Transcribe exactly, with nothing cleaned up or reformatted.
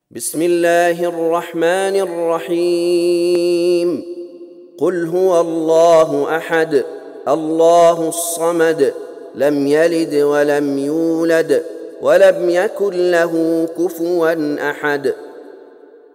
بسم الله الرحمن الرحيم. قل هو الله أحد الله الصمد لم يلد ولم يولد ولم يكن له كفوا أحد.